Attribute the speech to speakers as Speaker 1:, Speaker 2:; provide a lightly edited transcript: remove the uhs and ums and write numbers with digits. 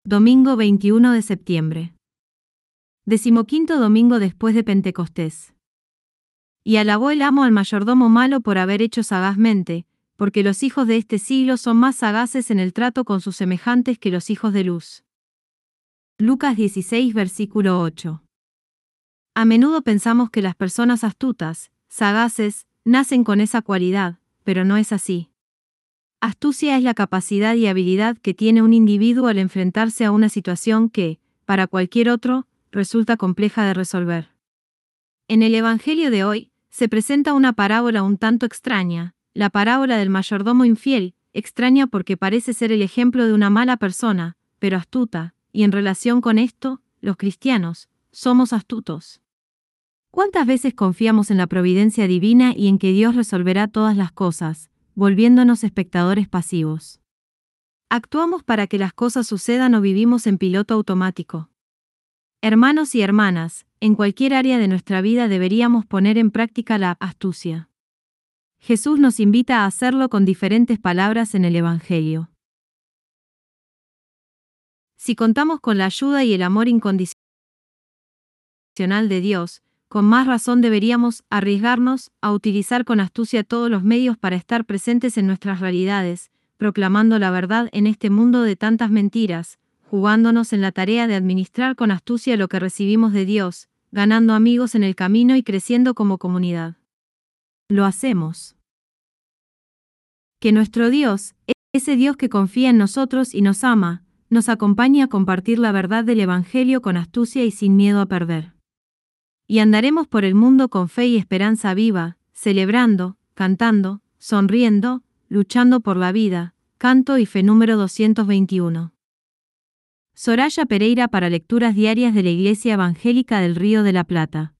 Speaker 1: Domingo 21 de septiembre. 15º domingo después de Pentecostés. Y alabó el amo al mayordomo malo por haber hecho sagazmente, porque los hijos de este siglo son más sagaces en el trato con sus semejantes que los hijos de luz. Lucas 16, versículo 8. A menudo pensamos que las personas astutas, sagaces, nacen con esa cualidad, pero no es así. Astucia es la capacidad y habilidad que tiene un individuo al enfrentarse a una situación que, para cualquier otro, resulta compleja de resolver. En el Evangelio de hoy, se presenta una parábola un tanto extraña, la parábola del mayordomo infiel, extraña porque parece ser el ejemplo de una mala persona, pero astuta, y en relación con esto, los cristianos, somos astutos. ¿Cuántas veces confiamos en la providencia divina y en que Dios resolverá todas las cosas, volviéndonos espectadores pasivos? ¿Actuamos para que las cosas sucedan o vivimos en piloto automático? Hermanos y hermanas, en cualquier área de nuestra vida deberíamos poner en práctica la astucia. Jesús nos invita a hacerlo con diferentes palabras en el Evangelio. Si contamos con la ayuda y el amor incondicional de Dios, con más razón deberíamos arriesgarnos a utilizar con astucia todos los medios para estar presentes en nuestras realidades, proclamando la verdad en este mundo de tantas mentiras, jugándonos en la tarea de administrar con astucia lo que recibimos de Dios, ganando amigos en el camino y creciendo como comunidad. Lo hacemos. Que nuestro Dios, ese Dios que confía en nosotros y nos ama, nos acompañe a compartir la verdad del Evangelio con astucia y sin miedo a perder. Y andaremos por el mundo con fe y esperanza viva, celebrando, cantando, sonriendo, luchando por la vida. Canto y fe número 221. Soraya Pereira para Lecturas Diarias de la Iglesia Evangélica del Río de la Plata.